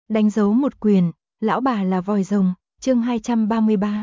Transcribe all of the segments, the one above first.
Đánh dấu một quyền, lão bà là vòi rồng, chương 233.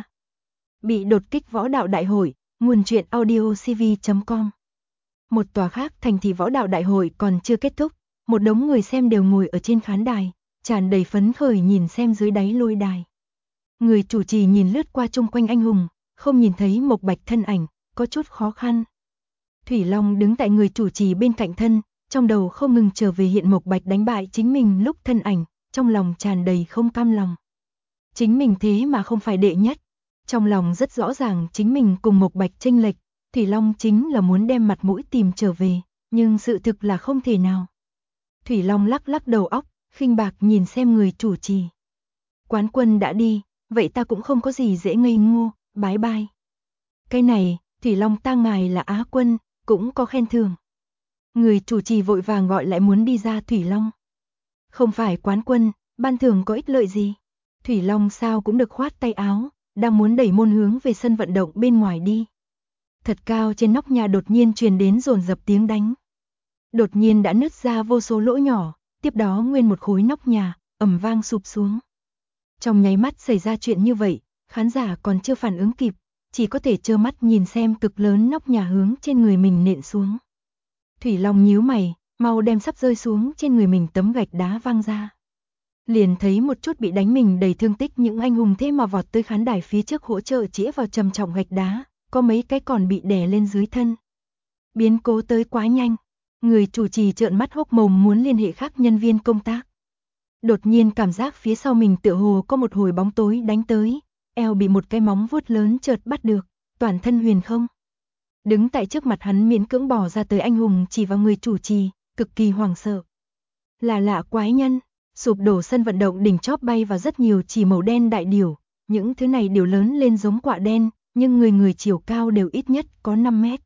Bị đột kích võ đạo đại hội, nguồn truyện audiocv.com. Một tòa khác thành thị võ đạo đại hội còn chưa kết thúc, một đống người xem đều ngồi ở trên khán đài, tràn đầy phấn khởi nhìn xem dưới đáy lôi đài. Người chủ trì nhìn lướt qua chung quanh anh hùng, không nhìn thấy Mộc Bạch thân ảnh, có chút khó khăn. Thủy Long đứng tại người chủ trì bên cạnh thân, trong đầu không ngừng trở về hiện Mộc Bạch đánh bại chính mình lúc thân ảnh, trong lòng tràn đầy không cam lòng. Chính mình thế mà không phải đệ nhất, trong lòng rất rõ ràng chính mình cùng Mộc Bạch chênh lệch, Thủy Long chính là muốn đem mặt mũi tìm trở về, nhưng sự thực là không thể nào. Thủy Long lắc lắc đầu óc, khinh bạc nhìn xem người chủ trì. Quán quân đã đi, vậy ta cũng không có gì dễ ngây ngô, bái bai. Cái này, Thủy Long ta ngài là Á quân, cũng có khen thưởng. Người chủ trì vội vàng gọi lại muốn đi ra Thủy Long. Không phải quán quân, ban thưởng có ích lợi gì? Thủy Long sao cũng được khoát tay áo, đang muốn đẩy môn hướng về sân vận động bên ngoài đi. Thật cao trên nóc nhà đột nhiên truyền đến dồn dập tiếng đánh. Đột nhiên đã nứt ra vô số lỗ nhỏ, tiếp đó nguyên một khối nóc nhà, ầm vang sụp xuống. Trong nháy mắt xảy ra chuyện như vậy, khán giả còn chưa phản ứng kịp, chỉ có thể trơ mắt nhìn xem cực lớn nóc nhà hướng trên người mình nện xuống. Thủy Long nhíu mày, mau đem sắp rơi xuống trên người mình tấm gạch đá văng ra. Liền thấy một chút bị đánh mình đầy thương tích những anh hùng thế mà vọt tới khán đài phía trước hỗ trợ chĩa vào trầm trọng gạch đá, có mấy cái còn bị đè lên dưới thân. Biến cố tới quá nhanh, người chủ trì trợn mắt hốc mồm muốn liên hệ khác nhân viên công tác. Đột nhiên cảm giác phía sau mình tựa hồ có một hồi bóng tối đánh tới, eo bị một cái móng vuốt lớn chợt bắt được, toàn thân huyền không. Đứng tại trước mặt hắn miễn cưỡng bỏ ra tới anh hùng chỉ vào người chủ trì, cực kỳ hoảng sợ. Là lạ quái nhân, sụp đổ sân vận động đỉnh chóp bay vào rất nhiều chỉ màu đen đại điểu, những thứ này đều lớn lên giống quạ đen, nhưng người chiều cao đều ít nhất có 5 mét.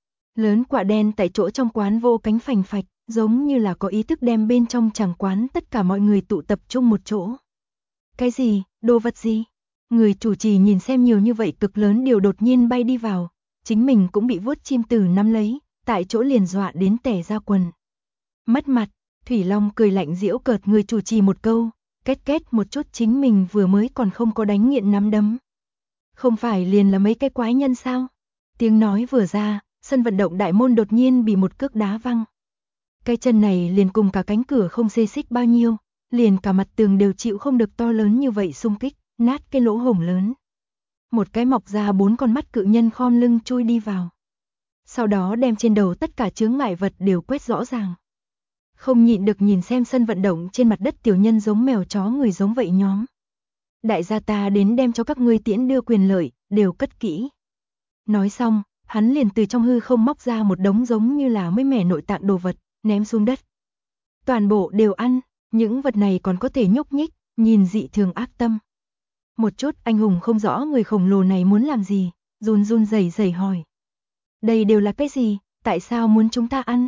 Lớn quạ đen tại chỗ trong quán vô cánh phành phạch, giống như là có ý thức đem bên trong tràng quán tất cả mọi người tụ tập trung một chỗ. Cái gì, đồ vật gì? Người chủ trì nhìn xem nhiều như vậy cực lớn điều đột nhiên bay đi vào, chính mình cũng bị vuốt chim tử nắm lấy, tại chỗ liền dọa đến tẻ ra quần. Mất mặt, Thủy Long cười lạnh giễu cợt người chủ trì một câu, két két một chút chính mình vừa mới còn không có đánh nghiện nắm đấm. Không phải liền là mấy cái quái nhân sao? Tiếng nói vừa ra, sân vận động đại môn đột nhiên bị một cước đá văng. Cái chân này liền cùng cả cánh cửa không xê xích bao nhiêu, liền cả mặt tường đều chịu không được to lớn như vậy xung kích, nát cái lỗ hổng lớn. Một cái mọc ra 4 con mắt cự nhân khom lưng chui đi vào. Sau đó đem trên đầu tất cả chướng ngại vật đều quét rõ ràng. Không nhịn được nhìn xem sân vận động trên mặt đất tiểu nhân giống mèo chó người giống vậy nhóm. Đại gia ta đến đem cho các ngươi tiễn đưa quyền lợi, đều cất kỹ. Nói xong, hắn liền từ trong hư không móc ra một đống giống như là mới mẻ nội tạng đồ vật, ném xuống đất. Toàn bộ đều ăn, những vật này còn có thể nhúc nhích, nhìn dị thường ác tâm. Một chút anh hùng không rõ người khổng lồ này muốn làm gì, run run rẩy rẩy hỏi. Đây đều là cái gì, tại sao muốn chúng ta ăn?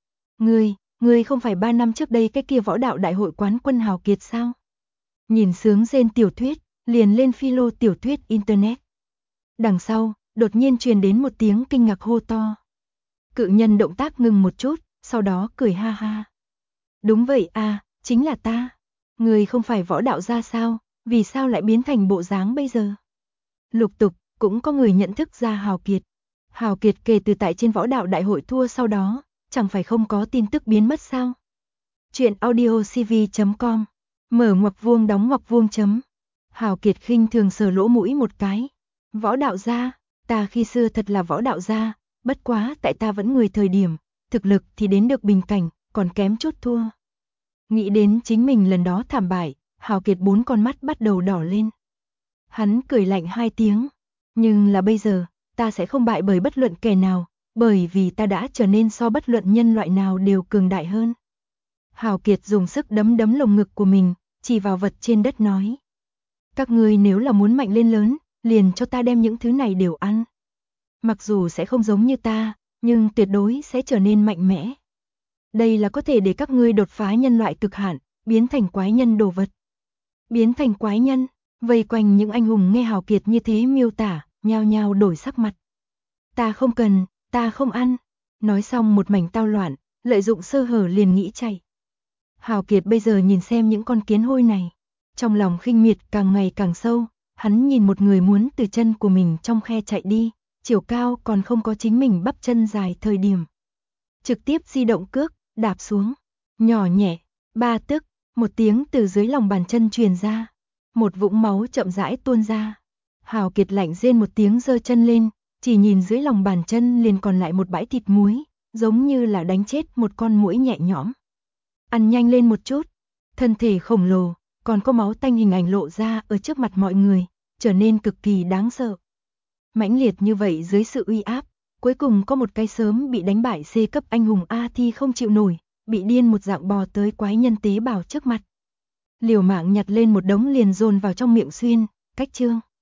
Ngươi không phải 3 năm trước đây cái kia võ đạo đại hội quán quân hào kiệt sao? Nhìn sướng rên tiểu thuyết, liền lên philo tiểu thuyết internet. Đằng sau, đột nhiên truyền đến một tiếng kinh ngạc hô to. Cự nhân động tác ngừng một chút, sau đó cười ha ha. Đúng vậy à, chính là ta. Ngươi không phải võ đạo gia sao, vì sao lại biến thành bộ dáng bây giờ? Lục tục, cũng có người nhận thức ra Hào Kiệt. Hào Kiệt kể từ tại trên võ đạo đại hội thua sau đó, chẳng phải không có tin tức biến mất sao? Chuyện audiocv.com. Mở ngoặc vuông đóng ngoặc vuông chấm. Hào Kiệt khinh thường sờ lỗ mũi một cái. Võ đạo gia, ta khi xưa thật là võ đạo gia, bất quá tại ta vẫn người thời điểm, thực lực thì đến được bình cảnh, còn kém chút thua. Nghĩ đến chính mình lần đó thảm bại, Hào Kiệt 4 con mắt bắt đầu đỏ lên. Hắn cười lạnh 2 tiếng, nhưng là bây giờ, ta sẽ không bại bởi bất luận kẻ nào, bởi vì ta đã trở nên so bất luận nhân loại nào đều cường đại hơn. Hào Kiệt dùng sức đấm đấm lồng ngực của mình, chỉ vào vật trên đất nói. Các ngươi nếu là muốn mạnh lên lớn, liền cho ta đem những thứ này đều ăn. Mặc dù sẽ không giống như ta, nhưng tuyệt đối sẽ trở nên mạnh mẽ. Đây là có thể để các ngươi đột phá nhân loại cực hạn, biến thành quái nhân đồ vật. Biến thành quái nhân, vây quanh những anh hùng nghe Hào Kiệt như thế miêu tả, nhao nhao đổi sắc mặt. Ta không cần, ta không ăn. Nói xong một mảnh tao loạn, lợi dụng sơ hở liền nghĩ chạy. Hào Kiệt bây giờ nhìn xem những con kiến hôi này, trong lòng khinh miệt càng ngày càng sâu, hắn nhìn một người muốn từ chân của mình trong khe chạy đi, chiều cao còn không có chính mình bắp chân dài thời điểm. Trực tiếp di động cước, đạp xuống, nhỏ nhẹ, ba tức, một tiếng từ dưới lòng bàn chân truyền ra, một vũng máu chậm rãi tuôn ra. Hào Kiệt lạnh rên một tiếng giơ chân lên, chỉ nhìn dưới lòng bàn chân liền còn lại một bãi thịt muối, giống như là đánh chết một con muỗi nhẹ nhõm. Ăn nhanh lên một chút, thân thể khổng lồ, còn có máu tanh hình ảnh lộ ra ở trước mặt mọi người, trở nên cực kỳ đáng sợ. Mãnh liệt như vậy dưới sự uy áp, cuối cùng có một cái sớm bị đánh bại C cấp anh hùng A Thi không chịu nổi, bị điên một dạng bò tới quái nhân tế bào trước mặt. Liều mạng nhặt lên một đống liền dồn vào trong miệng xuyên, cách chương.